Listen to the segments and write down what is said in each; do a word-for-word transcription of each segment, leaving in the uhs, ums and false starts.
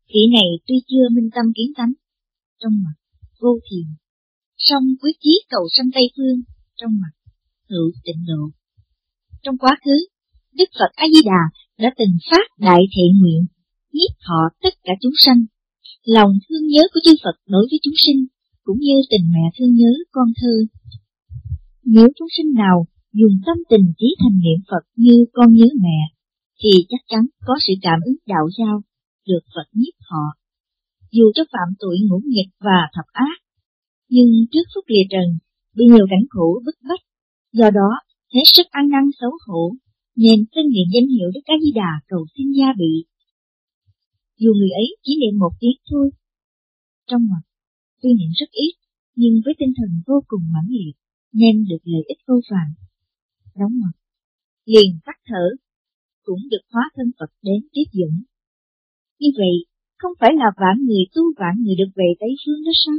Vị này tuy chưa minh tâm kiến tánh, trong mặt vô thiền, song quyết chí cầu sanh Tây Phương, trong mặt hữu tịnh độ. Trong quá khứ, Đức Phật A Di Đà đã từng phát đại thệ nguyện nhiếp thọ tất cả chúng sanh. Lòng thương nhớ của chư Phật đối với chúng sinh cũng như tình mẹ thương nhớ con thơ. Nếu chúng sinh nào dùng tâm tình chí thành niệm Phật như con nhớ mẹ, thì chắc chắn có sự cảm ứng đạo giao được Phật nhiếp họ. Dù cho phạm tội ngũ nghịch và thập ác, nhưng trước phút lìa trần bị nhiều cảnh khổ bức bách, do đó hết sức ăn năn xấu hổ, nên xưng niệm danh hiệu Đức A Di Đà cầu xin gia bị. Dù người ấy chỉ niệm một tiếng thôi, trong mặt tuy niệm rất ít, nhưng với tinh thần vô cùng mãnh liệt, nên được lợi ích vô vàn. Đóng mặt, liền tắt thở, cũng được hóa thân Phật đến tiếp dẫn. Như vậy, không phải là vạn người tu vạn người được về Tây Phương đó sao?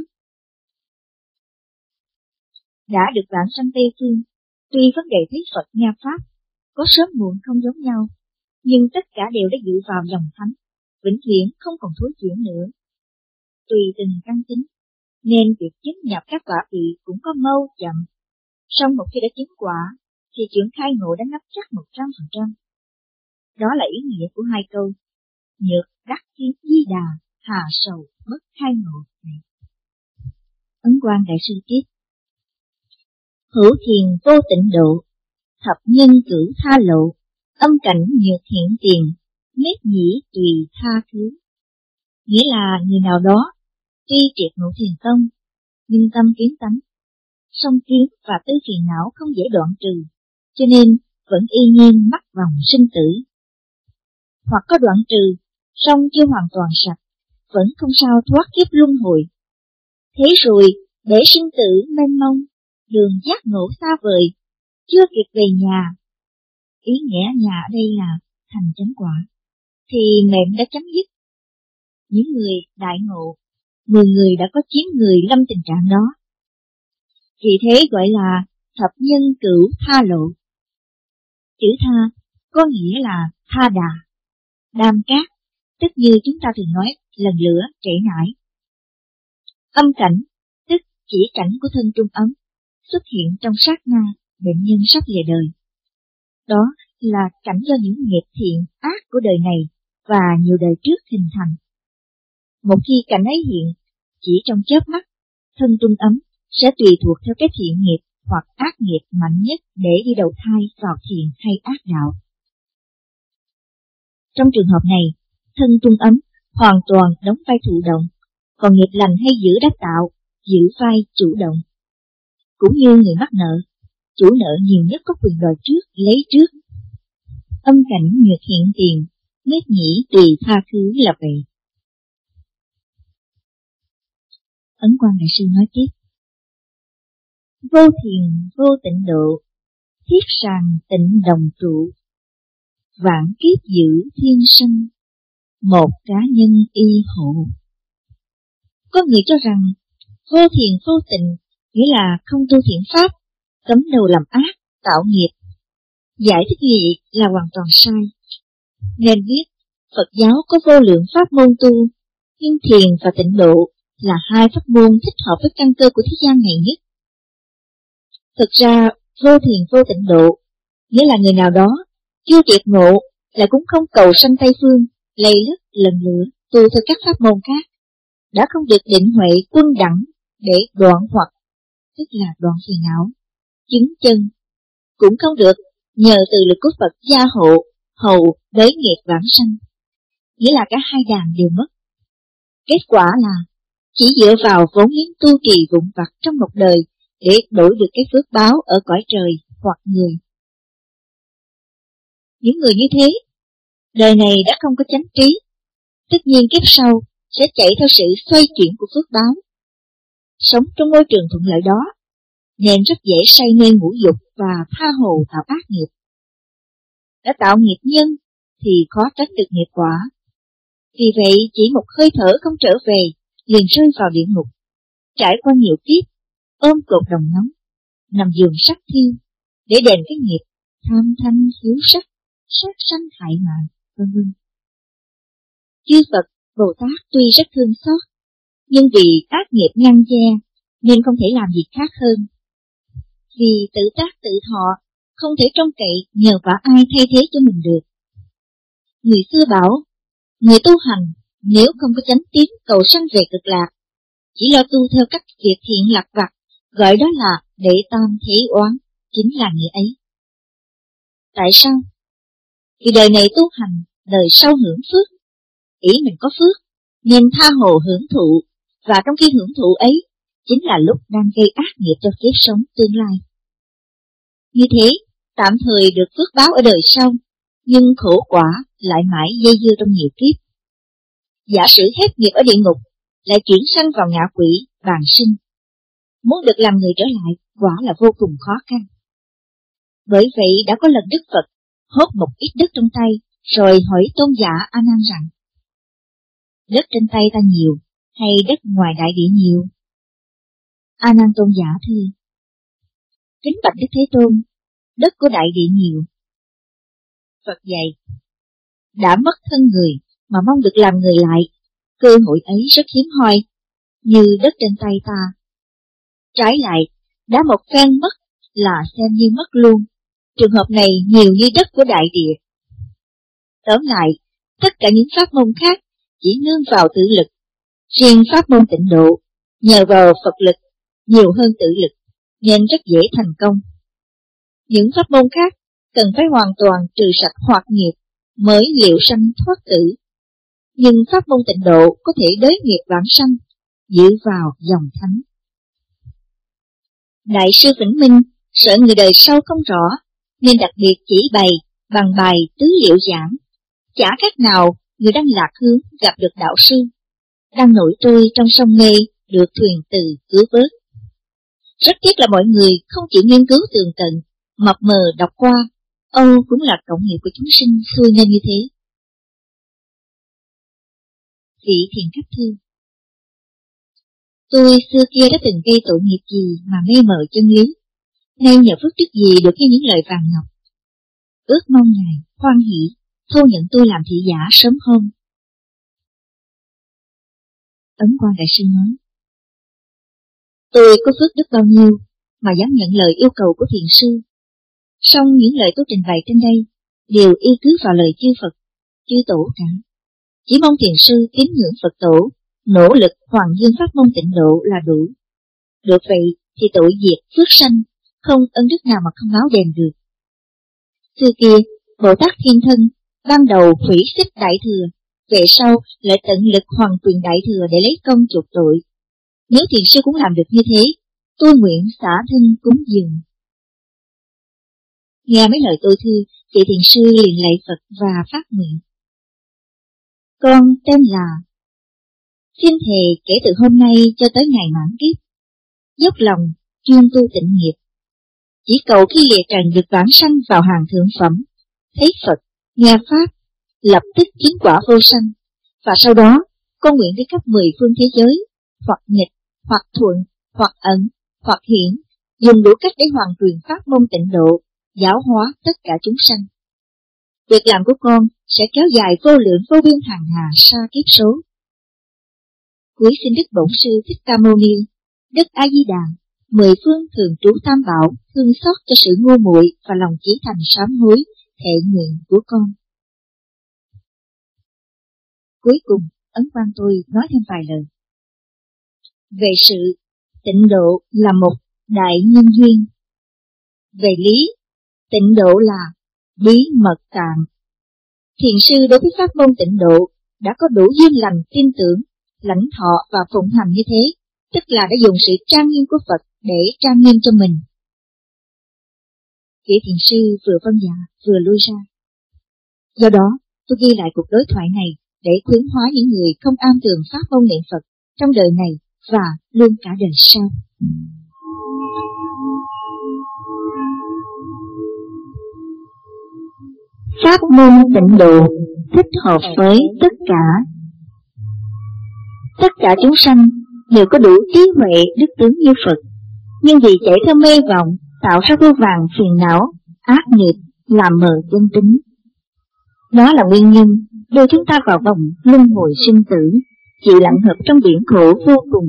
Đã được vãng sanh Tây Phương, tuy vấn đề thấy Phật nghe Pháp có sớm muộn không giống nhau, nhưng tất cả đều đã dự vào lòng thánh, vĩnh viễn không còn thối chuyển nữa. Tùy từng căn tính, nên việc chứng nhập các quả vị cũng có mau chậm. Song một khi đã chứng quả, thì chuyện khai ngộ đã nắm chắc một trăm phần trăm. Đó là ý nghĩa của hai câu nhược đắc kiến Di Đà, hà sầu bất khai ngộ này. Ấn Quang Đại Sư tiếp: hữu thiền vô tịnh độ, thập nhân cửu tha lộ, âm cảnh nhược hiện tiền, mết nhĩ tùy tha thứ. Nghĩa là người nào đó tuy triệt ngộ thiền tông, nhưng tâm kiến tánh, song kiến và tư phiền não không dễ đoạn trừ, cho nên vẫn y nhiên mắc vòng sinh tử. Hoặc có đoạn trừ, song chưa hoàn toàn sạch, vẫn không sao thoát kiếp luân hồi. Thế rồi, để sinh tử mênh mông, đường giác ngộ xa vời, chưa kịp về nhà. Ý nghĩa nhà ở đây là thành chánh quả, thì mệnh đã chấm dứt. Những người đại ngộ, mười người đã có chín người lâm tình trạng đó. Vì thế gọi là thập nhân cửu tha lộ. Chữ tha có nghĩa là tha đà, đam cát, tức như chúng ta thường nói lần lửa trễ nải. Âm cảnh, tức chỉ cảnh của thân trung ấm, xuất hiện trong sát na bệnh nhân sắp lìa đời. Đó là cảnh do những nghiệp thiện ác của đời này và nhiều đời trước hình thành. Một khi cảnh ấy hiện, chỉ trong chớp mắt, thân trung ấm sẽ tùy thuộc theo cái thiện nghiệp hoặc ác nghiệp mạnh nhất để đi đầu thai vào thiện hay ác đạo. Trong trường hợp này, thân trung ấm hoàn toàn đóng vai thụ động, còn nghiệp lành hay dữ đã tạo, giữ vai chủ động. Cũng như người mắc nợ, chủ nợ nhiều nhất có quyền đòi trước, lấy trước. Âm cảnh nhược hiện tiền, mết nhĩ tùy tha thứ là vậy. Ấn Quang Đại Sư nói tiếp: vô thiền vô tịnh độ, thiết sàng tịnh đồng trụ, vạn kiếp giữ thiên sanh, một cá nhân y hộ. Có người cho rằng vô thiền vô tịnh nghĩa là không tu thiện pháp, cấm đầu làm ác, tạo nghiệp. Giải thích như vậy là hoàn toàn sai. Nên biết Phật giáo có vô lượng pháp môn tu, nhưng thiền và tịnh độ là hai pháp môn thích hợp với căn cơ của thế gian này nhất. Thực ra vô thiền vô tịnh độ nghĩa là người nào đó chưa triệt ngộ lại cũng không cầu sanh Tây Phương, lây lất lần lửa tu theo các pháp môn khác, đã không được định huệ quân đẳng để đoạn hoặc, tức là đoạn phiền não, chứng chân, cũng không được nhờ từ lực của Phật gia hộ, hầu đới nghiệp vãng sanh, nghĩa là cả hai đàn đều mất. Kết quả là chỉ dựa vào vốn liếng tu trì vụn vặt trong một đời để đổi được cái phước báo ở cõi trời hoặc người. Những người như thế, đời này đã không có chánh trí, tất nhiên kiếp sau sẽ chạy theo sự xoay chuyển của phước báo. Sống trong môi trường thuận lợi đó, nên rất dễ say mê ngũ dục và tha hồ tạo ác nghiệp. Đã tạo nghiệp nhân thì khó tránh được nghiệp quả. Vì vậy chỉ một hơi thở không trở về, liền rơi vào địa ngục, trải qua nhiều kiếp, ôm cột đồng nóng, nằm giường sắt thiêu, để đền cái nghiệp tham thanh hiếu sắc, sát sanh hại mạng, vân vân. Chư Phật Bồ Tát tuy rất thương xót, nhưng vì ác nghiệp ngăn che nên không thể làm gì khác hơn. Vì tự tác tự thọ, không thể trông cậy nhờ vào ai thay thế cho mình được. Người xưa bảo, người tu hành nếu không có chánh tín cầu sanh về cực lạc, chỉ lo tu theo các việc thiện lặt vặt, gọi đó là đệ tam thế oán, chính là nghĩa ấy. Tại sao? Vì đời này tu hành, đời sau hưởng phước. Ý mình có phước, nên tha hồ hưởng thụ, và trong khi hưởng thụ ấy, chính là lúc đang gây ác nghiệp cho kiếp sống tương lai. Như thế, tạm thời được phước báo ở đời sau, nhưng khổ quả lại mãi dây dưa trong nhiều kiếp. Giả sử hết nghiệp ở địa ngục, lại chuyển sanh vào ngạ quỷ, bàn sinh. Muốn được làm người trở lại, quả là vô cùng khó khăn. Bởi vậy đã có lần Đức Phật hốt một ít đất trong tay, rồi hỏi tôn giả A Nan rằng: đất trên tay ta nhiều, hay đất ngoài đại địa nhiều? A Nan tôn giả thưa: kính bạch Đức Thế Tôn, đất của đại địa nhiều. Phật dạy: đã mất thân người mà mong được làm người lại, cơ hội ấy rất hiếm hoi, như đất trên tay ta. Trái lại, đã một phen mất là xem như mất luôn. Trường hợp này nhiều như đất của đại địa. Tóm lại, tất cả những pháp môn khác chỉ nương vào tự lực. Riêng pháp môn tịnh độ, nhờ vào Phật lực nhiều hơn tự lực, nên rất dễ thành công. Những pháp môn khác cần phải hoàn toàn trừ sạch hoạt nghiệp mới liệu sanh thoát tử. Nhưng pháp môn tịnh độ có thể đới nghiệp vãng sanh, dựa vào dòng thánh. Đại sư Vĩnh Minh sợ người đời sau không rõ, nên đặc biệt chỉ bày bằng bài tứ liệu giảng. Chả khác nào người đang lạc hướng gặp được đạo sư, đang nổi trôi trong sông mê được thuyền từ cứu vớt. Rất tiếc là mọi người không chịu nghiên cứu tường tận, mập mờ đọc qua, Âu cũng là cộng nghiệp của chúng sinh xui nên như thế. Vị Thiền Khách thư: tôi xưa kia đã từng gây tội nghiệp gì mà mê mờ chân lý, nay nhờ phước đức gì được nghe những lời vàng ngọc. Ước mong Ngài hoan hỷ thu nhận tôi làm thị giả sớm hơn. Ấn Quang Đại Sư nói: tôi có phước đức bao nhiêu mà dám nhận lời yêu cầu của thiền sư. Song những lời tôi trình bày trên đây đều y cứ vào lời chư Phật, chư Tổ cả. Chỉ mong thiền sư tín ngưỡng Phật Tổ, nỗ lực hoàn dương pháp môn tịnh độ là đủ. Được vậy thì tội diệt phước sanh, không ân đức nào mà không báo đền được. Xưa kia, Bồ Tát Thiên Thân ban đầu hủy xích đại thừa, về sau lại tận lực hoàn truyền đại thừa để lấy công chuộc tội. Nếu thiền sư cũng làm được như thế, tôi nguyện xả thân cúng dường. Nghe mấy lời tôi thư, vị thiền sư liền lạy Phật và phát nguyện: con tên là, xin thề kể từ hôm nay cho tới ngày mãn kiếp, dốc lòng chuyên tu tịnh nghiệp, chỉ cầu khi lìa trần được vãng sanh vào hàng thượng phẩm, thấy Phật, nghe Pháp, lập tức chứng quả vô sanh. Và sau đó, con nguyện đi khắp mười phương thế giới, hoặc nghịch, hoặc thuận, hoặc ẩn, hoặc hiển, dùng đủ cách để hoàn truyền pháp môn tịnh độ, giáo hóa tất cả chúng sanh. Việc làm của con sẽ kéo dài vô lượng vô biên hàng hà sa kiếp số. Cuối xin Đức Bổn Sư Thích Ca Mâu Ni, Đức A Di Đà, mười phương thường trú tam bảo thương xót cho sự ngu muội và lòng chí thành sám hối thệ nguyện của con. Cuối cùng, Ấn Quang tôi nói thêm vài lời. Về sự, tịnh độ là một đại nhân duyên. Về lý, tịnh độ là bí mật tạng. Thiền sư đối với pháp môn tịnh độ đã có đủ duyên lành tin tưởng, lãnh thọ và phụng hành như thế, tức là đã dùng sự trang nghiêm của Phật để trang nghiêm cho mình. Vị thiền sư vừa vâng dạ vừa lui ra. Do đó, tôi ghi lại cuộc đối thoại này để khuyến hóa những người không am tường pháp môn niệm Phật trong đời này và luôn cả đời sau. Pháp môn tịnh độ thích hợp với tất cả. Tất cả chúng sanh đều có đủ trí huệ đức tướng như Phật, nhưng vì chạy theo mê vọng tạo ra vô vàn phiền não, ác nghiệp, làm mờ chân tính. Đó là nguyên nhân đưa chúng ta vào vòng luân hồi sinh tử, chịu lặng hợp trong biển khổ vô cùng.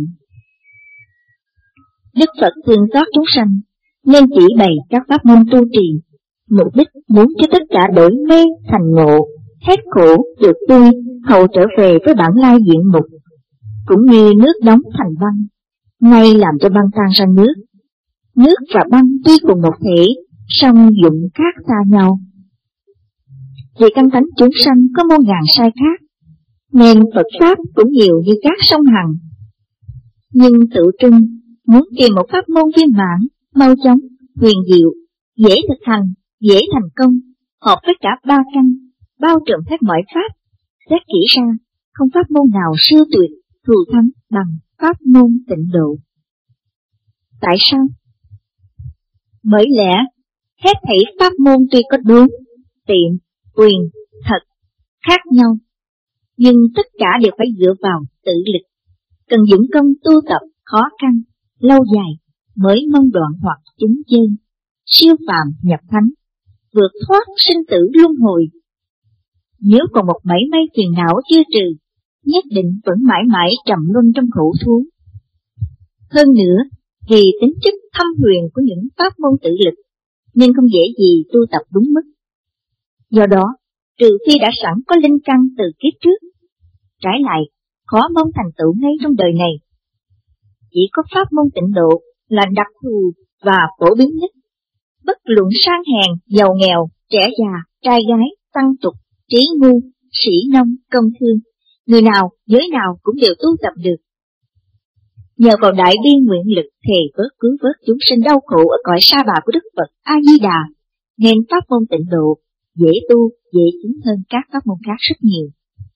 Đức Phật thương xót chúng sanh, nên chỉ bày các pháp môn tu trì, mục đích muốn cho tất cả đổi mê thành ngộ, hết khổ được vui, hậu trở về với bản lai diện mục, cũng như nước đóng thành băng, ngay làm cho băng tan ra nước. Nước và băng tuy cùng một thể, song dụng khác xa nhau. Vì căn tánh chúng sanh có muôn ngàn sai khác, nên Phật Pháp cũng nhiều như các sông Hằng. Nhưng tự trung muốn tìm một pháp môn viên mãn, mau chóng, huyền diệu, dễ thực hành, dễ thành công, hợp với cả ba căn, bao trùm hết mọi pháp, xét kỹ ra, không pháp môn nào siêu tuyệt, thù thắng bằng pháp môn tịnh độ. Tại sao? Bởi lẽ, hết thảy pháp môn tuy có đúng, tiện, quyền, thật, khác nhau, nhưng tất cả đều phải dựa vào tự lực, cần dũng công tu tập khó khăn, lâu dài, mới mong đoạn hoặc chứng chân, siêu phàm nhập thánh, vượt thoát sinh tử luân hồi. Nếu còn một mảy may phiền não chưa trừ, nhất định vẫn mãi mãi trầm luân trong khổ thú. Hơn nữa, vì tính chất thâm huyền của những pháp môn tự lực, nên không dễ gì tu tập đúng mức. Do đó, trừ khi đã sẵn có linh căn từ kiếp trước, trái lại, khó mong thành tựu ngay trong đời này. Chỉ có pháp môn tịnh độ là đặc thù và phổ biến nhất. Bất luận sang hèn, giàu nghèo, trẻ già, trai gái, tăng tục, trí ngu, sĩ nông, công thương, người nào, giới nào cũng đều tu tập được. Nhờ vào đại bi nguyện lực thề vớt cứu vớt chúng sinh đau khổ ở cõi sa bà của Đức Phật A Di Đà, nên pháp môn tịnh độ dễ tu, dễ chứng hơn các pháp môn khác rất nhiều.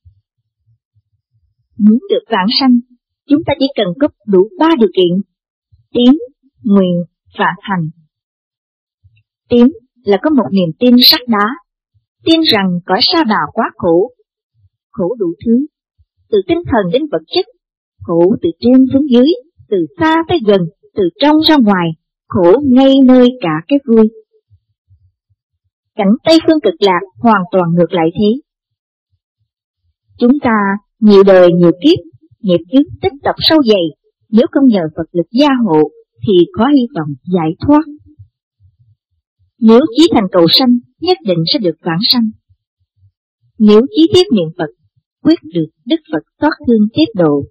Muốn được vãng sanh, chúng ta chỉ cần có đủ ba điều kiện: tín, nguyện và hành. Tín là có một niềm tin sắt đá, tin rằng cõi sa bà quá khổ, khổ đủ thứ, từ tinh thần đến vật chất, khổ từ trên xuống dưới, từ xa tới gần, từ trong ra ngoài, khổ ngay nơi cả cái vui. Cảnh Tây Phương Cực Lạc hoàn toàn ngược lại thế. Chúng ta nhiều đời nhiều kiếp, nghiệp chướng tích tập sâu dày, nếu không nhờ Phật lực gia hộ thì có hy vọng giải thoát. Nếu chí thành cầu sanh, nhất định sẽ được vãng sanh. Nếu chí thiết niệm Phật, quyết được Đức Phật thoát thương tiếp độ.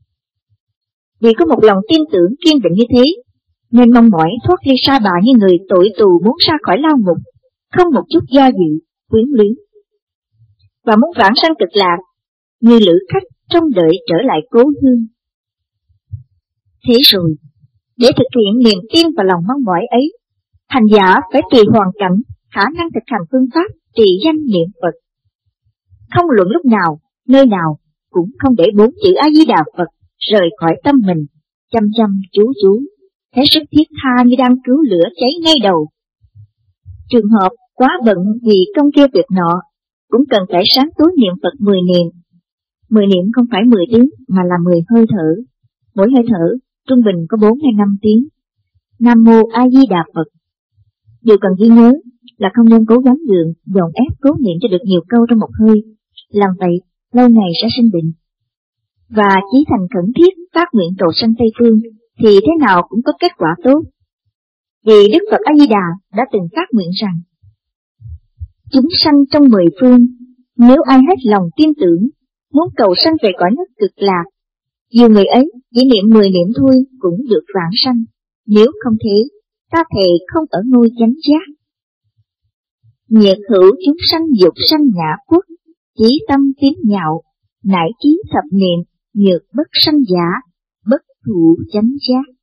Vì có một lòng tin tưởng kiên định như thế, nên mong mỏi thoát ly sa bà như người tội tù muốn ra khỏi lao ngục, không một chút do dự, quyến luyến. Và muốn vãng sanh Cực Lạc, như lữ khách trong đợi trở lại cố hương. Thế rồi, để thực hiện niềm tin và lòng mong mỏi ấy, hành giả phải tùy hoàn cảnh, khả năng thực hành phương pháp trì danh niệm Phật. Không luận lúc nào, nơi nào, cũng không để bốn chữ A Di Đà Phật rời khỏi tâm mình, chăm chăm chú chú, hết sức thiết tha như đang cứu lửa cháy ngay đầu. Trường hợp quá bận vì công kia việc nọ, cũng cần phải sáng tối niệm Phật mười niệm. Mười niệm không phải mười tiếng mà là mười hơi thở. Mỗi hơi thở trung bình có bốn hay năm tiếng. Nam Mô A Di Đà Phật. Điều cần ghi nhớ là không nên cố gắng gượng, dồn ép cố niệm cho được nhiều câu trong một hơi. Làm vậy, lâu ngày sẽ sinh bệnh. Và chí thành khẩn thiết phát nguyện cầu sanh Tây Phương thì thế nào cũng có kết quả tốt. Vì Đức Phật A Di Đà đã từng phát nguyện rằng: chúng sanh trong mười phương, nếu ai hết lòng tin tưởng, muốn cầu sanh về cõi nước Cực Lạc, dù người ấy chỉ niệm mười niệm thôi cũng được vãng sanh. Nếu không thế, ta thề không ở ngôi chánh giác. Nhiệt hữu chúng sanh dục sanh ngã quốc, chí tâm tín nhạo, nải chí thập niệm, nhược bất sanh giả, bất thụ chánh giác.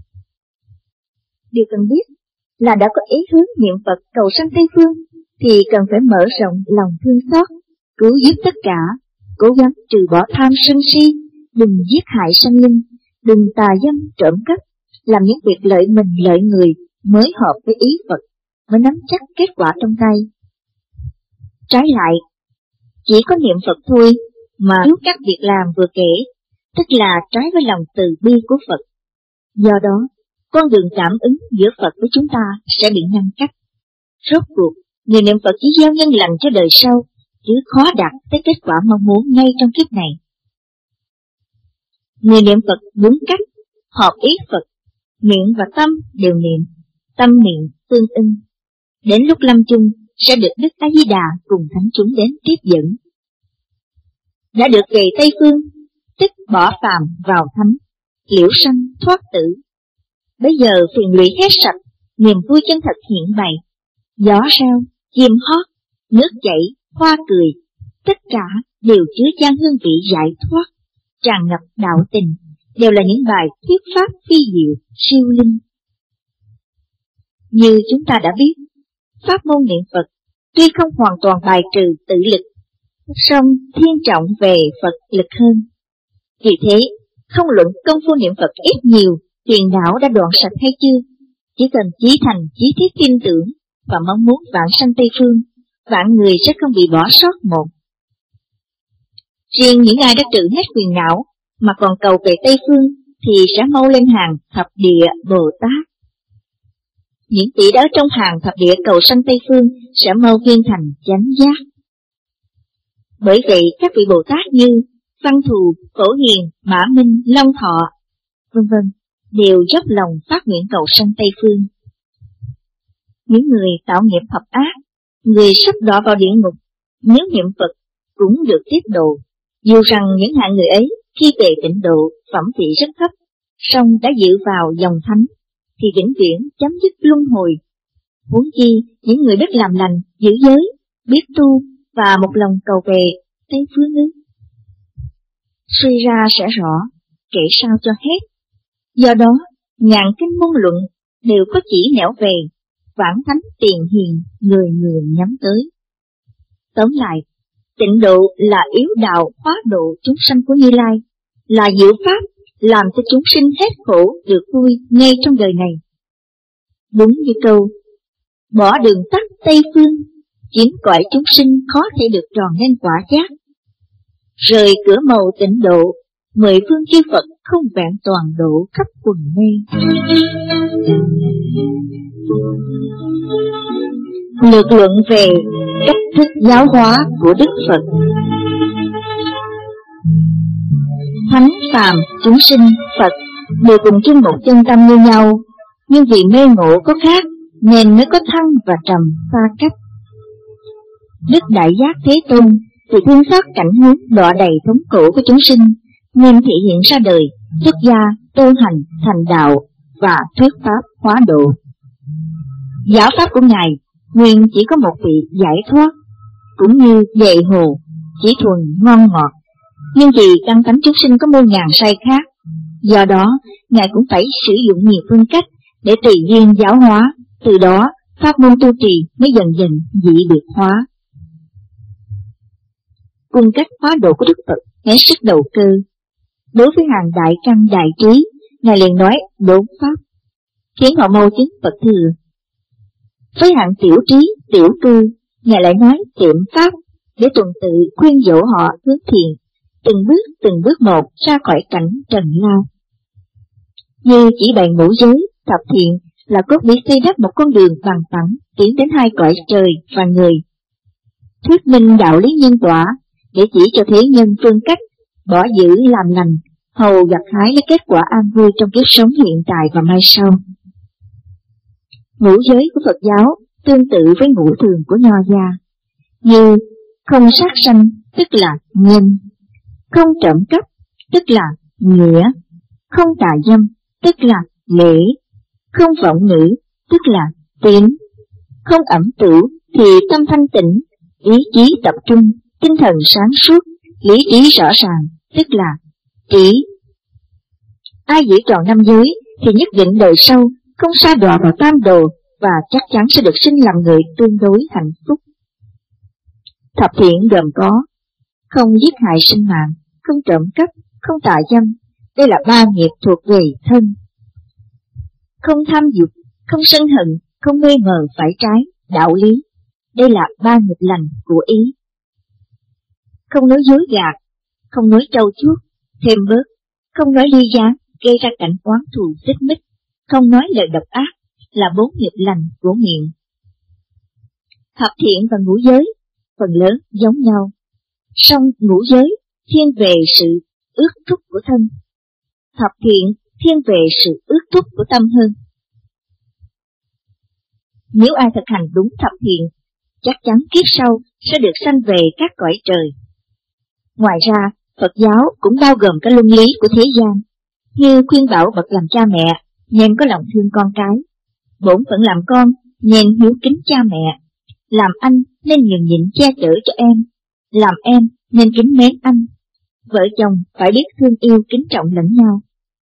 Điều cần biết là đã có ý hướng niệm Phật cầu sanh Tây Phương, thì cần phải mở rộng lòng thương xót, cứu giúp tất cả, cố gắng trừ bỏ tham sân si, đừng giết hại sanh linh, đừng tà dâm trộm cắp, làm những việc lợi mình lợi người mới hợp với ý Phật, mới nắm chắc kết quả trong tay. Trái lại, chỉ có niệm Phật thôi mà thiếu các việc làm vừa kể, tức là trái với lòng từ bi của Phật. Do đó, con đường cảm ứng giữa Phật với chúng ta sẽ bị ngăn cách. Rốt cuộc, người niệm Phật chỉ gieo nhân lành cho đời sau, chứ khó đạt tới kết quả mong muốn ngay trong kiếp này. Người niệm Phật đúng cách, hợp ý Phật, miệng và tâm đều niệm, tâm miệng tương ưng. Đến lúc lâm chung sẽ được Đức A Di Đà cùng thánh chúng đến tiếp dẫn. Đã được về Tây Phương, tức bỏ phàm vào thánh, liễu sanh thoát tử. Bây giờ phiền lụy hết sạch, niềm vui chân thật hiện bày. Gió reo, chim hót, nước chảy, hoa cười, tất cả đều chứa chan hương vị giải thoát, tràn ngập đạo tình, đều là những bài thuyết pháp phi diệu, siêu linh. Như chúng ta đã biết, pháp môn niệm Phật tuy không hoàn toàn bài trừ tự lực, song thiên trọng về Phật lực hơn. Vì thế, không luận công phu niệm Phật ít nhiều, phiền não đã đoạn sạch hay chưa, chỉ cần chí thành chí thiết tin tưởng và mong muốn vãng sanh Tây Phương, vạn người sẽ không bị bỏ sót một. Riêng những ai đã trừ hết phiền não mà còn cầu về Tây Phương thì sẽ mau lên hàng thập địa Bồ Tát. Những tỷ đã trong hàng thập địa cầu sanh Tây Phương sẽ mau viên thành chánh giác. Bởi vậy các vị Bồ Tát như Văn Thù, Phổ Hiền, Mã Minh, Long Thọ, vân vân đều dốc lòng phát nguyện cầu sanh Tây Phương. Những người tạo nghiệp thập ác, người sắp đọa vào địa ngục, nếu niệm Phật cũng được tiếp độ, dù rằng những hạng người ấy khi về tịnh độ phẩm vị rất thấp, song đã dự vào dòng thánh, thì vĩnh viễn chấm dứt luân hồi. Huống chi những người biết làm lành, giữ giới, biết tu và một lòng cầu về Tây Phương ư? Suy ra sẽ rõ, kể sao cho hết. Do đó, ngàn kinh môn luận đều có chỉ nẻo về, vãng thánh tiền hiền, người người nhắm tới. Tóm lại, tịnh độ là yếu đạo hóa độ chúng sanh của Như Lai, là diệu pháp làm cho chúng sinh hết khổ được vui ngay trong đời này. Đúng như câu, bỏ đường tắt Tây Phương, khiến cõi chúng sinh khó thể được tròn nên quả giác. Rời cửa màu tịnh độ, mười phương chư Phật không vẹn toàn độ khắp quần mê. Lược luận về cách thức giáo hóa của Đức Phật. Thánh, phàm, chúng sinh, Phật đều cùng chung một chân tâm như nhau, nhưng vì mê ngộ có khác nên mới có thăng và trầm xa cách. Đức Đại Giác Thế Tôn vì thương xót cảnh huống đọa đầy thống khổ của chúng sinh, nên thị hiện ra đời, xuất gia, tu hành, thành đạo và thuyết pháp hóa độ. Giáo pháp của Ngài nguyên chỉ có một vị giải thoát, cũng như đệ hồ, chỉ thuần ngon ngọt. Nhưng vì căn tánh chúng sinh có muôn ngàn sai khác, do đó Ngài cũng phải sử dụng nhiều phương cách để tùy duyên giáo hóa, từ đó pháp môn tu trì mới dần dần dị biệt hóa. Cung cách hóa độ của Đức Phật hết sức đầu cơ. Đối với hàng đại căn đại trí, Ngài liền nói đốn pháp, khiến họ mau chứng Phật thừa. Với hạng tiểu trí, tiểu cư, Ngài lại nói tiệm pháp, để tuần tự khuyên dỗ họ hướng thiện, từng bước từng bước một ra khỏi cảnh trần lao. Như chỉ bày ngũ giới, thập thiện là cốt để xây đắp một con đường bằng phẳng tiến đến hai cõi trời và người. Thuyết minh đạo lý nhân quả để chỉ cho thế nhân phương cách bỏ giữ làm lành, hầu gặt hái lấy kết quả an vui trong kiếp sống hiện tại và mai sau. Ngũ giới của Phật giáo tương tự với ngũ thường của Nho gia, như không sát sanh tức là nhân, không trộm cắp tức là nghĩa, không tà dâm tức là lễ, không vọng ngữ tức là tín, không ẩm tửu thì tâm thanh tịnh, ý chí tập trung, tinh thần sáng suốt, lý trí rõ ràng tức là trí. Ai giữ tròn năm giới thì nhất định đời sau không sa đọa vào tam đồ và chắc chắn sẽ được sinh làm người tương đối hạnh phúc. Thập thiện gồm có không giết hại sinh mạng, không trộm cắp, không tà dâm, đây là ba nghiệp thuộc về thân. Không tham dục, không sân hận, không mê mờ phải trái, đạo lý, đây là ba nghiệp lành của ý. Không nói dối gạt, không nói trâu chuốt, thêm bớt, không nói ly gián, gây ra cảnh oán thù xích mích, không nói lời độc ác, là bốn nghiệp lành của miệng. Thập thiện và ngũ giới phần lớn giống nhau, song ngũ giới thiên về sự ước thúc của thân, thập thiện thiên về sự ước thúc của tâm hơn. Nếu ai thực hành đúng thập thiện, chắc chắn kiếp sau sẽ được sanh về các cõi trời. Ngoài ra, Phật giáo cũng bao gồm các luân lý của thế gian, như khuyên bảo bậc làm cha mẹ nên có lòng thương con cái, bổn phận làm con nên hiếu kính cha mẹ, làm anh nên nhường nhịn che chở cho em, làm em nên kính mến anh, vợ chồng phải biết thương yêu kính trọng lẫn nhau.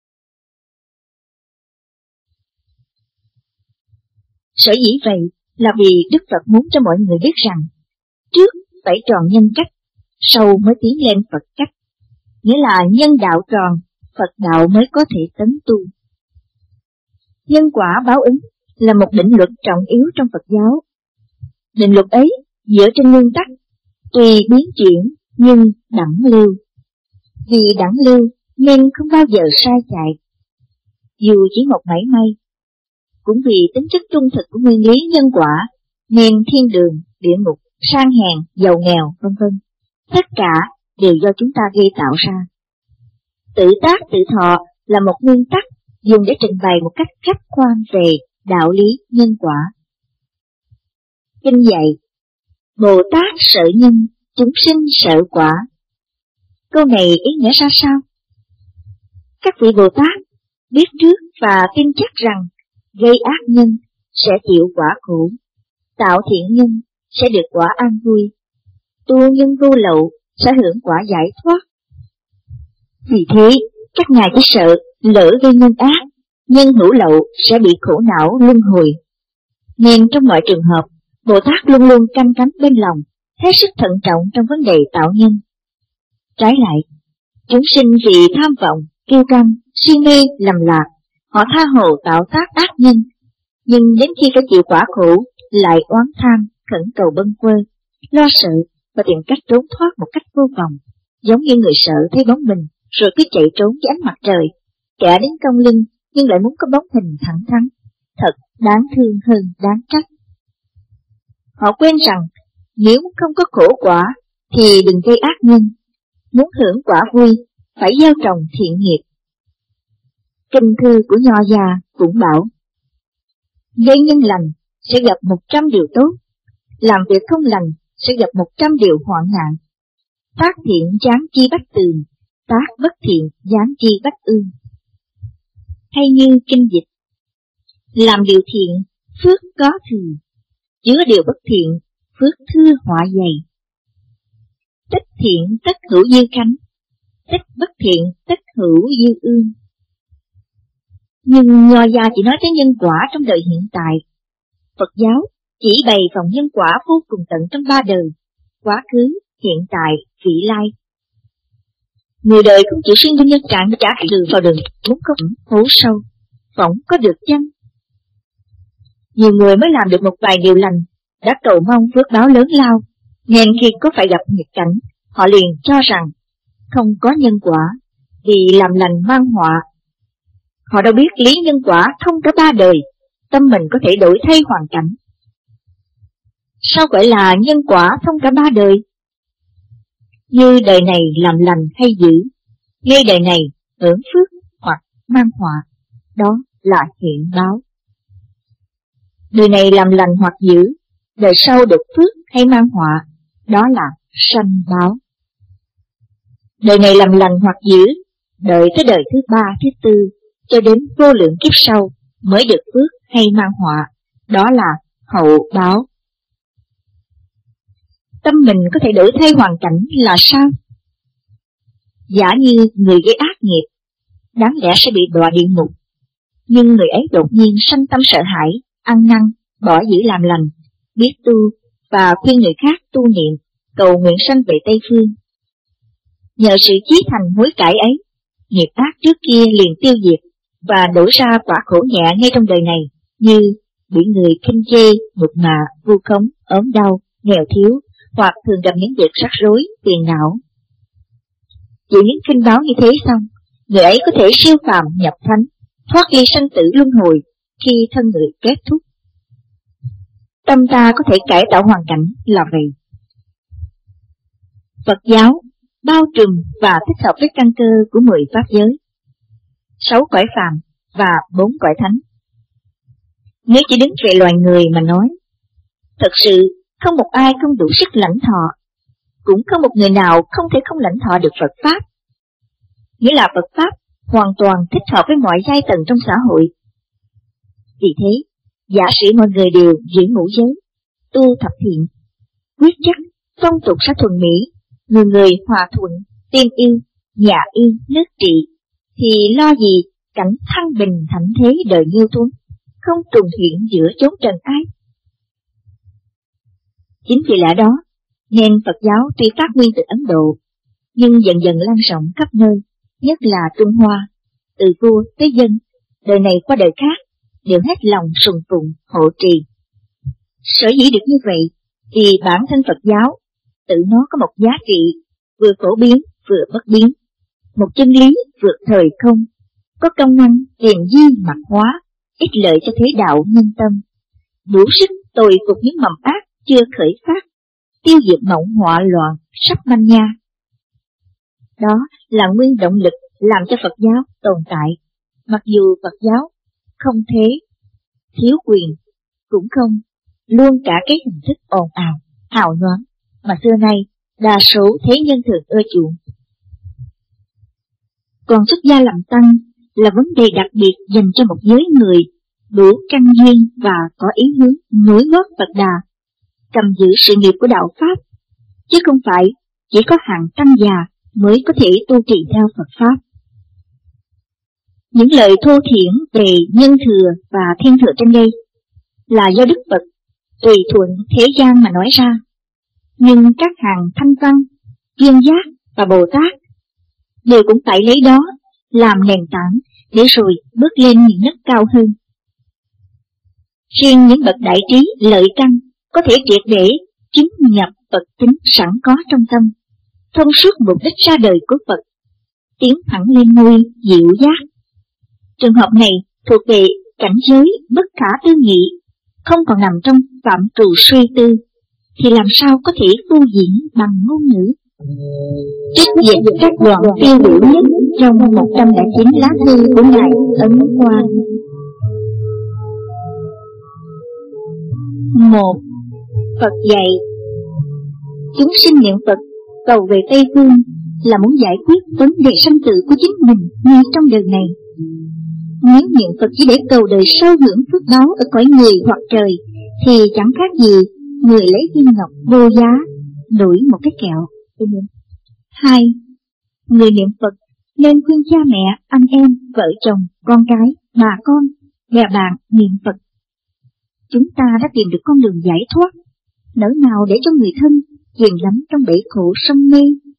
Sở dĩ vậy là vì Đức Phật muốn cho mọi người biết rằng, trước phải tròn nhân cách, sau mới tiến lên Phật cách, nghĩa là nhân đạo tròn, Phật đạo mới có thể tấn tu. Nhân quả báo ứng là một định luật trọng yếu trong Phật giáo. Định luật ấy dựa trên nguyên tắc tùy biến chuyển nhưng đẳng lưu. Vì đẳng lưu nên không bao giờ sai chạy, dù chỉ một mảy may. Cũng vì tính chất trung thực của nguyên lý nhân quả nên thiên đường, địa ngục, sang hèn, giàu nghèo, vân vân, tất cả đều do chúng ta gây tạo ra. Tự tác tự thọ là một nguyên tắc dùng để trình bày một cách khách quan về đạo lý nhân quả. Kinh dạy, Bồ Tát sợ nhân, chúng sinh sợ quả. Câu này ý nghĩa ra sao? Các vị Bồ Tát biết trước và tin chắc rằng gây ác nhân sẽ chịu quả khổ, tạo thiện nhân sẽ được quả an vui, tu nhân vô lậu sẽ hưởng quả giải thoát. Vì thế, các ngài chỉ sợ lỡ gây nhân ác, nhân hữu lậu sẽ bị khổ não luân hồi. Nên trong mọi trường hợp, Bồ Tát luôn luôn canh cánh bên lòng, hết sức thận trọng trong vấn đề tạo nhân. Trái lại, chúng sinh vì tham vọng, kiêu căng, si mê, lầm lạc, họ tha hồ tạo tác ác nhân, nhưng đến khi phải chịu quả khổ, lại oán than, khẩn cầu bâng quơ, lo sợ và tìm cách trốn thoát một cách vô vọng, giống như người sợ thấy bóng mình rồi cứ chạy trốn với ánh mặt trời, kẻ đến cong lưng nhưng lại muốn có bóng hình thẳng thắn, thật đáng thương hơn đáng trách. Họ quên rằng nếu không có khổ quả thì đừng gây ác nhân, muốn hưởng quả vui phải gieo trồng thiện nghiệp. Kinh thư của Nho già cũng bảo, gây nhân lành sẽ gặp một trăm điều tốt, làm việc không lành sẽ gặp một trăm điều hoạn nạn. Tác thiện giáng chi bách tường, tác bất thiện giáng chi bách ương. Hay như kinh dịch, làm điều thiện, phước có thừa, chứa điều bất thiện, phước thưa họa dày. Tích thiện tất hữu dư khánh, tích bất thiện tất hữu dư ương. Nhưng Nho gia chỉ nói tới nhân quả trong đời hiện tại. Phật giáo chỉ bày vòng nhân quả vô cùng tận trong ba đời, quá khứ, hiện tại, vị lai. Người đời không chịu sinh trong nhân trạng để trả đường vào đường, muốn có hố sâu, phỏng có được chăng? Nhiều người mới làm được một vài điều lành, đã cầu mong phước báo lớn lao, nên khi có phải gặp nghịch cảnh, họ liền cho rằng không có nhân quả, vì làm lành mang họa. Họ đâu biết lý nhân quả thông cả ba đời, tâm mình có thể đổi thay hoàn cảnh. Sao gọi là nhân quả thông cả ba đời? Như đời này làm lành hay dữ, ngay đời này hưởng phước hoặc mang họa, đó là hiện báo. Đời này làm lành hoặc dữ, đời sau được phước hay mang họa, đó là sanh báo. Đời này làm lành hoặc dữ, đợi tới đời thứ ba, thứ tư, cho đến vô lượng kiếp sau mới được phước hay mang họa, đó là hậu báo. Tâm mình có thể đổi thay hoàn cảnh là sao? Giả như người gây ác nghiệp, đáng lẽ sẽ bị đọa địa ngục, nhưng người ấy đột nhiên sanh tâm sợ hãi, ăn năn, bỏ giữ làm lành, biết tu và khuyên người khác tu niệm, cầu nguyện sanh về Tây Phương. Nhờ sự chí thành hối cải ấy, nghiệp ác trước kia liền tiêu diệt và đổi ra quả khổ nhẹ ngay trong đời này, như bị người khinh chê, nhục mạ, vu khống, ốm đau, nghèo thiếu, hoặc thường gặp những việc rắc rối, phiền não. Chịu những khinh báo như thế xong, người ấy có thể siêu phàm nhập thánh, thoát ly sanh tử luân hồi khi thân người kết thúc. Tâm ta có thể cải tạo hoàn cảnh là vậy. Phật giáo bao trùm và thích hợp với căn cơ của mười pháp giới, sáu cõi phàm và bốn cõi thánh. Nếu chỉ đứng về loài người mà nói, thật sự không một ai không đủ sức lãnh thọ, cũng không một người nào không thể không lãnh thọ được Phật Pháp. Nghĩa là Phật Pháp hoàn toàn thích hợp với mọi giai tầng trong xã hội. Vì thế, giả sử mọi người đều giữ ngũ giới, tu thập thiện, quyết chắc, phong tục sẽ thuần mỹ, người người hòa thuận, tiên yêu, nhà yên, nước trị, thì lo gì cảnh thăng bình thạnh thế đời nghiêu tuấn, không trùng hiện giữa chốn trần ai. Chính vì lẽ đó, nên Phật giáo tuy phát nguyên từ Ấn Độ, nhưng dần dần lan rộng khắp nơi, nhất là Trung Hoa, từ vua tới dân, đời này qua đời khác, đều hết lòng sùng phụng, hộ trì. Sở dĩ được như vậy, vì bản thân Phật giáo, tự nó có một giá trị, vừa phổ biến, vừa bất biến, một chân lý vượt thời không, có công năng điềm di mạt hóa, ích lợi cho thế đạo nhân tâm, đủ sức tồi phục những mầm ác chưa khởi phát, tiêu diệt mộng họa loạn sắp manh nha. Đó là nguyên động lực làm cho Phật giáo tồn tại, mặc dù Phật giáo không thế, thiếu quyền, cũng không, luôn cả cái hình thức ồn ào, hào nhoáng, mà xưa nay đa số thế nhân thường ưa chuộng. Còn xuất gia làm tăng là vấn đề đặc biệt dành cho một giới người đủ căn duyên và có ý hướng nối gót Phật Đà, cầm giữ sự nghiệp của đạo Pháp, chứ không phải chỉ có hạng tăng già mới có thể tu trì theo Phật Pháp. Những lời thô thiển về nhân thừa và thiên thừa trên đây là do Đức Phật tùy thuận thế gian mà nói ra, nhưng các hàng thanh văn, viên giác và Bồ Tát đều cũng phải lấy đó làm nền tảng để rồi bước lên những nấc cao hơn. Riêng những bậc đại trí lợi căn có thể triệt để chứng nhập Phật tính sẵn có trong tâm, thông suốt mục đích ra đời của Phật, tiến thẳng lên ngôi diệu giác. Trường hợp này thuộc về cảnh giới bất khả tư nghị, không còn nằm trong phạm trù suy tư, thì làm sao có thể phô diễn bằng ngôn ngữ. Trích dịch các đoạn tiêu biểu nhất trong một trăm lẻ chín lá thư của Ngài Ấn Quang. Một. Phật dạy: chúng sinh niệm Phật cầu về Tây Phương là muốn giải quyết vấn đề sanh tử của chính mình ngay trong đời này. Nếu niệm Phật chỉ để cầu đời sau hưởng phước báo ở cõi người hoặc trời, thì chẳng khác gì người lấy viên ngọc vô giá đổi một cái kẹo. Hai. Người niệm Phật nên khuyên cha mẹ, anh em, vợ chồng, con cái, bà con, bè bạn niệm Phật. Chúng ta đã tìm được con đường giải thoát, nỡ nào để cho người thân chìm đắm trong bể khổ sông mê.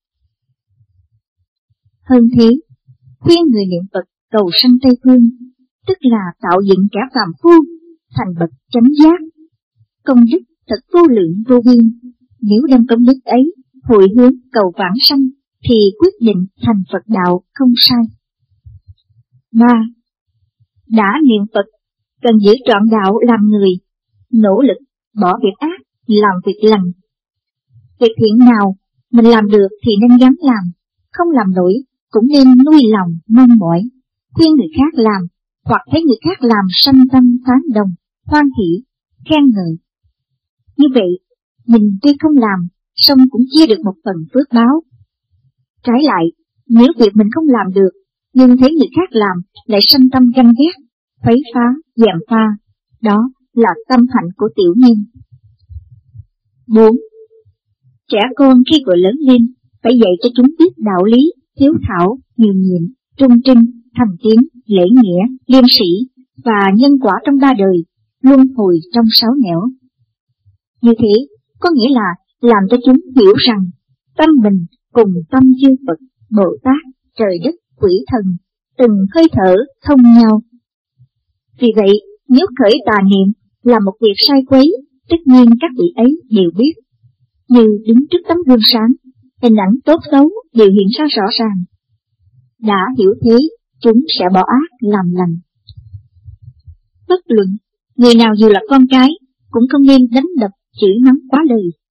Hơn thế, khuyên người niệm Phật cầu sanh Tây Phương, tức là tạo dựng cả phàm phu thành bậc chánh giác. Công đức thật vô lượng vô biên, nếu đem công đức ấy hồi hướng cầu vãng sanh thì quyết định thành Phật đạo không sai. Ba. Đã niệm Phật cần giữ trọn đạo làm người, nỗ lực bỏ việc ác, làm việc lành. Việc thiện nào mình làm được thì nên gắng làm, không làm nổi cũng nên nuôi lòng mong mỏi, khuyên người khác làm, hoặc thấy người khác làm sanh tâm tán đồng, hoan hỷ, khen ngợi. Như vậy, mình tuy không làm, song cũng chia được một phần phước báo. Trái lại, nếu việc mình không làm được, nhưng thấy người khác làm lại sanh tâm ganh ghét, khuấy phá, gièm pha, đó là tâm hạnh của tiểu nhân. Bốn. Trẻ con khi vừa lớn lên, phải dạy cho chúng biết đạo lý, hiếu thảo, nhường nhịn, trung trinh, thành tín, lễ nghĩa, liêm sĩ và nhân quả trong ba đời, luân hồi trong sáu nẻo. Như thế, có nghĩa là làm cho chúng hiểu rằng tâm mình cùng tâm chư Phật, Bồ Tát, trời đất, quỷ thần, từng hơi thở thông nhau. Vì vậy, nếu khởi tà niệm là một việc sai quấy, tất nhiên các vị ấy đều biết. Như đứng trước tấm gương sáng, hình ảnh tốt xấu đều hiện ra rõ ràng. Đã hiểu thế, chúng sẽ bỏ ác làm lành. Bất luận, người nào dù là con cái, cũng không nên đánh đập, chửi mắng quá lời.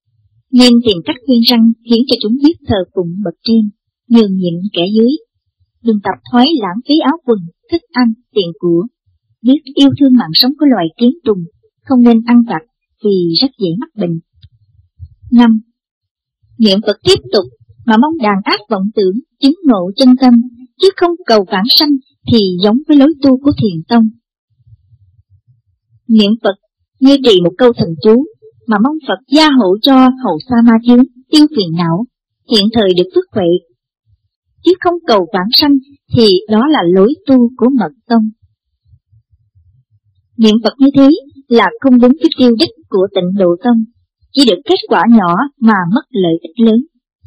nên tìm cách khuyên răn khiến cho chúng biết thờ phụng bậc trên, nhường nhịn kẻ dưới. Đừng tập thói lãng phí áo quần, thức ăn, tiền của. Biết yêu thương mạng sống của loài kiến trùng, không nên ăn vặt vì rất dễ mắc bệnh. năm. Niệm Phật tiếp tục mà mong đàn ác vọng tưởng, chứng ngộ chân tâm, chứ không cầu vãng sanh thì giống với lối tu của Thiền Tông. Niệm Phật như trì một câu thần chú mà mong Phật gia hộ cho hậu sa ma chướng, tiêu phiền não, hiện thời được phước huệ, chứ không cầu vãng sanh thì đó là lối tu của Mật Tông. Niệm Phật như thế là không đúng với tiêu đích của Tịnh Độ Tông, chỉ được kết quả nhỏ mà mất lợi ích lớn.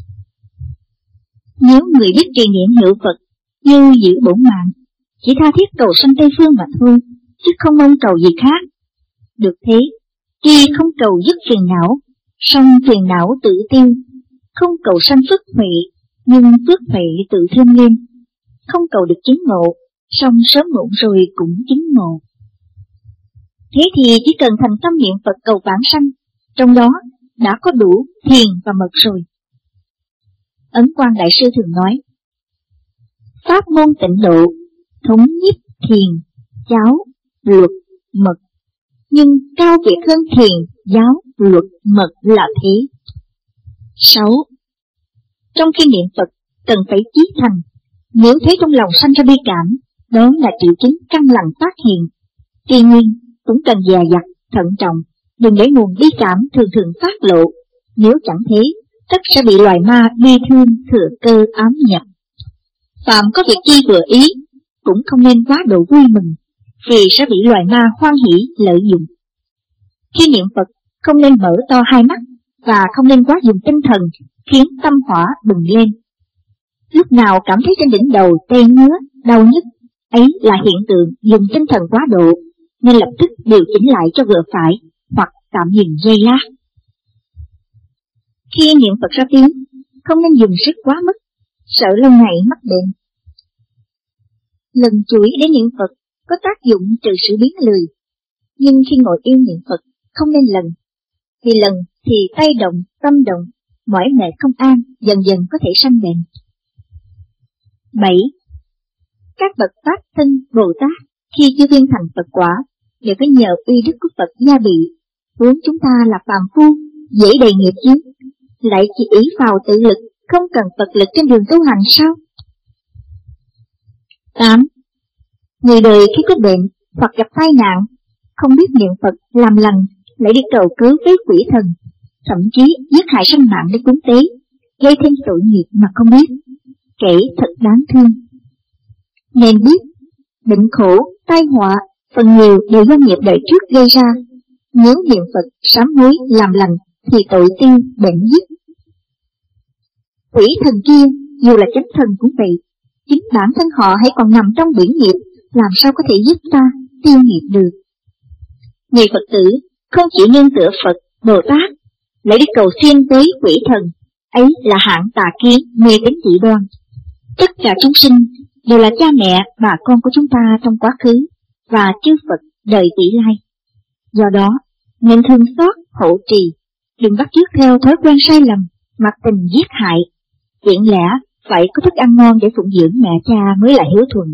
Nếu người biết trì niệm hiệu Phật như giữ bổn mạng, chỉ tha thiết cầu sanh Tây Phương mà thôi, chứ không mong cầu gì khác. Được thế, tuy không cầu dứt phiền não, song phiền não tự tiêu, không cầu sanh phước huệ, nhưng phước huệ tự thêm lên, không cầu được chứng ngộ, song sớm muộn rồi cũng chứng ngộ. Thế thì chỉ cần thành tâm niệm Phật cầu vãng sanh, trong đó đã có đủ thiền và mật rồi. Ấn Quang Đại Sư thường nói, pháp môn tịnh độ, thống nhất thiền, giáo, luật, mật, nhưng cao việt hơn thiền, giáo, luật, mật là thế. sáu. Trong khi niệm Phật, cần phải chí thành, nếu thấy trong lòng sanh ra bi cảm, đó là triệu chứng căn lành phát hiện. Tuy nhiên, cũng cần dè dặt, thận trọng, đừng để nguồn bi cảm thường thường phát lộ, nếu chẳng thế, tất sẽ bị loài ma bi thương thừa cơ ám nhập. Phạm có việc chi vừa ý, cũng không nên quá độ vui mừng, vì sẽ bị loài ma hoan hỷ lợi dụng. Khi niệm Phật, không nên mở to hai mắt, và không nên quá dùng tinh thần, khiến tâm hỏa bừng lên. Lúc nào cảm thấy trên đỉnh đầu tê ngứa, đau nhức, ấy là hiện tượng dùng tinh thần quá độ, nên lập tức điều chỉnh lại cho vừa phải, hoặc tạm dừng giây lát. Khi niệm Phật ra tiếng, không nên dùng sức quá mức, sợ lâu ngày mắc bệnh. Lần chuỗi để niệm Phật có tác dụng trừ sự biến lười, nhưng khi ngồi yên niệm Phật không nên lần, vì lần thì tay động, tâm động, mỏi mệt không an, dần dần có thể sanh bệnh. bảy. Các bậc Pháp thân Bồ Tát khi chưa viên thành Phật quả đều phải nhờ uy đức của Phật gia bị, huống chúng ta là phàm phu, dễ đầy nghiệp chướng, lại chỉ ý vào tự lực, không cần Phật lực trên đường tu hành sao? tám. Người đời khi có bệnh hoặc gặp tai nạn, không biết niệm Phật làm lành, lại đi cầu cứu với quỷ thần, thậm chí giết hại sinh mạng để cúng tế, gây thêm tội nghiệp mà không biết, kể thật đáng thương. Nên biết, bệnh khổ, tai họa, phần nhiều đều do nghiệp đời trước gây ra. Nếu niệm Phật sám hối làm lành thì tội tiêu, bệnh dứt. Quỷ thần kia dù là chánh thần cũng vậy, chính bản thân họ hãy còn nằm trong biển nghiệp, làm sao có thể giúp ta tiêu nghiệp được. Người Phật tử không chỉ nương tựa Phật, Bồ Tát, lại đi cầu xin với quỷ thần, ấy là hạng tà kiến, mê tín dị đoan. Tất cả chúng sinh đều là cha mẹ, bà con của chúng ta trong quá khứ và chư Phật đời vị lai. Do đó, nên thương xót, hộ trì, đừng bắt chước theo thói quen sai lầm, mặc tình giết hại. Tiện lẽ phải có thức ăn ngon để phụng dưỡng mẹ cha mới là hiếu thuận.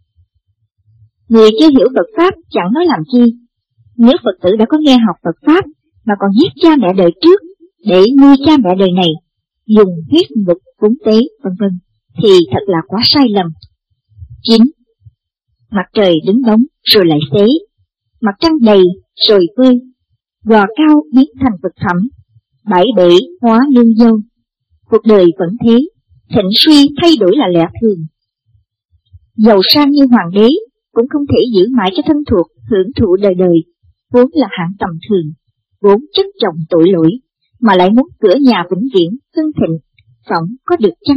Người chưa hiểu Phật Pháp chẳng nói làm chi. Nếu Phật tử đã có nghe học Phật Pháp mà còn giết cha mẹ đời trước để nuôi cha mẹ đời này, dùng huyết nhục cúng tế vân vân thì thật là quá sai lầm. chín. Mặt trời đứng bóng rồi lại xế, mặt trăng đầy rồi vơi, gò cao biến thành vực thẳm, bãi bể hóa nương dâu. Cuộc đời vẫn thế, thịnh suy thay đổi là lẽ thường. Giàu sang như hoàng đế cũng không thể giữ mãi cho thân thuộc hưởng thụ đời đời, vốn là hạng tầm thường, vốn chất chồng tội lỗi, mà lại muốn cửa nhà vĩnh viễn hưng thịnh, phỏng có được chăng?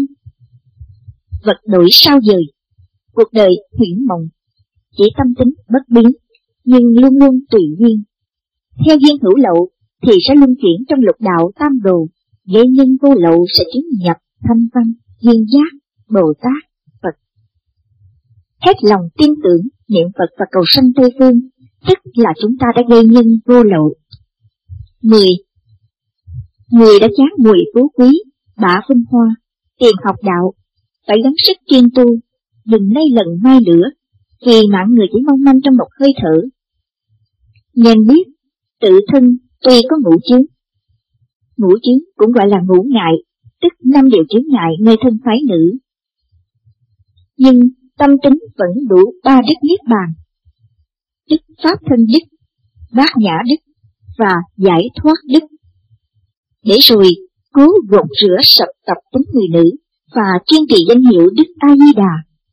Vật đổi sao dời, cuộc đời huyễn mộng, chỉ tâm tính bất biến, nhưng luôn luôn tùy duyên. Theo duyên hữu lậu thì sẽ luân chuyển trong lục đạo tam đồ, gây nhân vô lậu sẽ chứng nhập thanh văn, duyên giác, Bồ Tát, Phật. Hết lòng tin tưởng, niệm Phật và cầu sanh Tây Phương, tức là chúng ta đã gây nhân vô lậu. mười. Người đã chán mùi phú quý, bả vinh hoa, tiền học đạo, phải gắng sức kiên tu, đừng nay lần mai lửa, vì mạng người chỉ mong manh trong một hơi thở. Nên biết, tự thân tuy có ngũ chướng, ngũ chướng cũng gọi là ngũ ngại, tức năm điều chướng ngại nơi thân phái nữ. Nhưng tâm tính vẫn đủ ba đức niết bàn: đức pháp thân đức, bát nhã đức và giải thoát đức, để rồi cố gột rửa sạch tập tính người nữ và kiên trì danh hiệu Đức A Di Đà.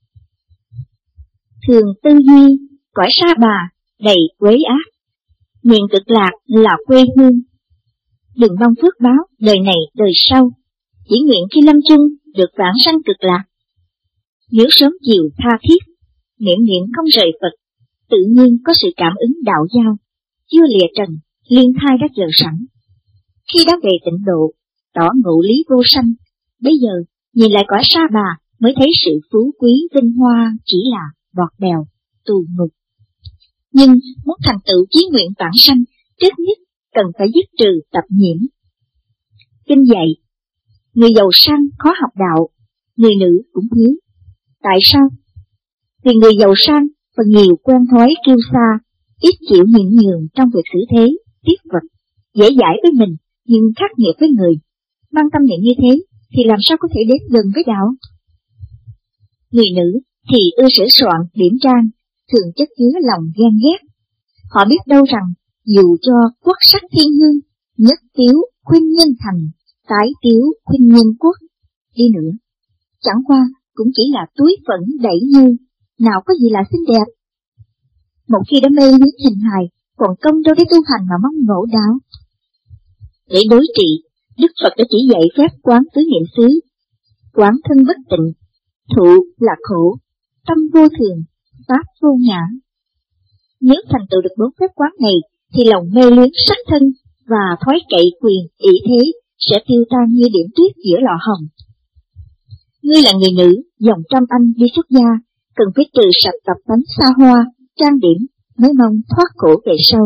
Thường tư duy cõi Sa Bà đầy quế ác, miền Cực Lạc là quê hương. Đừng mong phước báo đời này đời sau, chỉ nguyện khi lâm chung được vãng sanh Cực Lạc. Nếu sớm chiều tha thiết, niệm niệm không rời Phật, tự nhiên có sự cảm ứng đạo giao, chưa lìa trần, liên thai đã chờ sẵn. Khi đã về tịnh độ, tỏ ngộ lý vô sanh, bây giờ nhìn lại cõi Sa Bà mới thấy sự phú quý vinh hoa chỉ là bọt bèo, tù ngục. Nhưng muốn thành tựu chí nguyện vãng sanh, trước nhất cần phải dứt trừ tập nhiễm. Kinh dạy, người giàu sang khó học đạo, người nữ cũng thiếu. Tại sao? Vì người giàu sang phần nhiều quen thói kiêu sa, ít chịu nhịn nhường trong việc xử thế, tiếp vật, dễ dãi với mình nhưng khắc nghiệt với người. Mang tâm niệm như thế thì làm sao có thể đến gần với đạo? Người nữ thì ưa sửa soạn, điểm trang, thường chất chứa lòng ghen ghét. Họ biết đâu rằng dù cho quốc sắc thiên hương, nhất tiếu khuynh nhân thành, tái tiếu khuynh nhân quốc đi nữa, chẳng qua cũng chỉ là túi phẫn đẩy như, nào có gì là xinh đẹp. Một khi đã mê luyến hình hài, còn công đâu để tu hành mà mong ngộ đạo. Để đối trị, Đức Phật đã chỉ dạy phép quán tứ niệm xứ, quán thân bất tịnh, thụ là khổ, tâm vô thường, pháp vô ngã. Nếu thành tựu được bốn phép quán này, thì lòng mê luyến sắc thân và thói cậy quyền, ỷ thế sẽ tiêu tan như điểm tuyết giữa lọ hồng. Ngươi là người nữ, dòng trăm anh đi xuất gia, cần phải trừ sạch tập tánh xa hoa, trang điểm, mới mong thoát khổ về sau.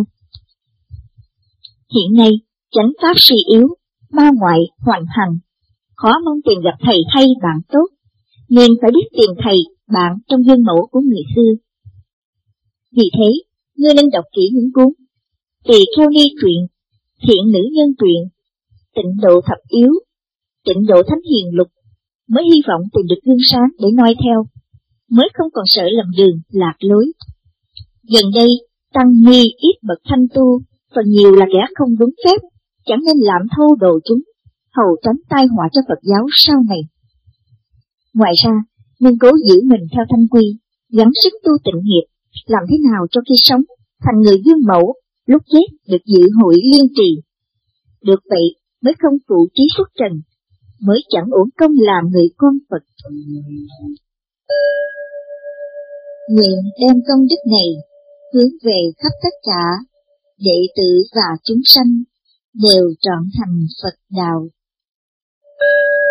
Hiện nay, chánh pháp suy yếu, ma ngoại hoành hành, khó mong tìm gặp thầy hay bạn tốt, nên phải biết tìm thầy, bạn trong gương mẫu của người xưa. Vì thế, ngươi nên đọc kỹ những cuốn Tỳ Kheo Ni truyện, Thiện Nữ Nhân truyện, Tịnh Độ Thập Yếu, Tịnh Độ Thánh Hiền Lục, mới hy vọng tìm được gương sáng để noi theo, mới không còn sợ lầm đường, lạc lối. Gần đây, tăng ni ít bậc thanh tu, phần nhiều là kẻ không đúng phép, chẳng nên làm thâu đồ chúng, hầu tránh tai họa cho Phật giáo sau này. Ngoài ra, nên cố giữ mình theo thanh quy, gắng sức tu tịnh nghiệp, làm thế nào cho khi sống, thành người gương mẫu, lúc chết được dự hội liên trì. Được vậy mới không phụ trí xuất trần, mới chẳng uổng công làm người con Phật. Nguyện đem công đức này hướng về khắp tất cả đệ tử và chúng sanh đều trọn thành Phật đạo.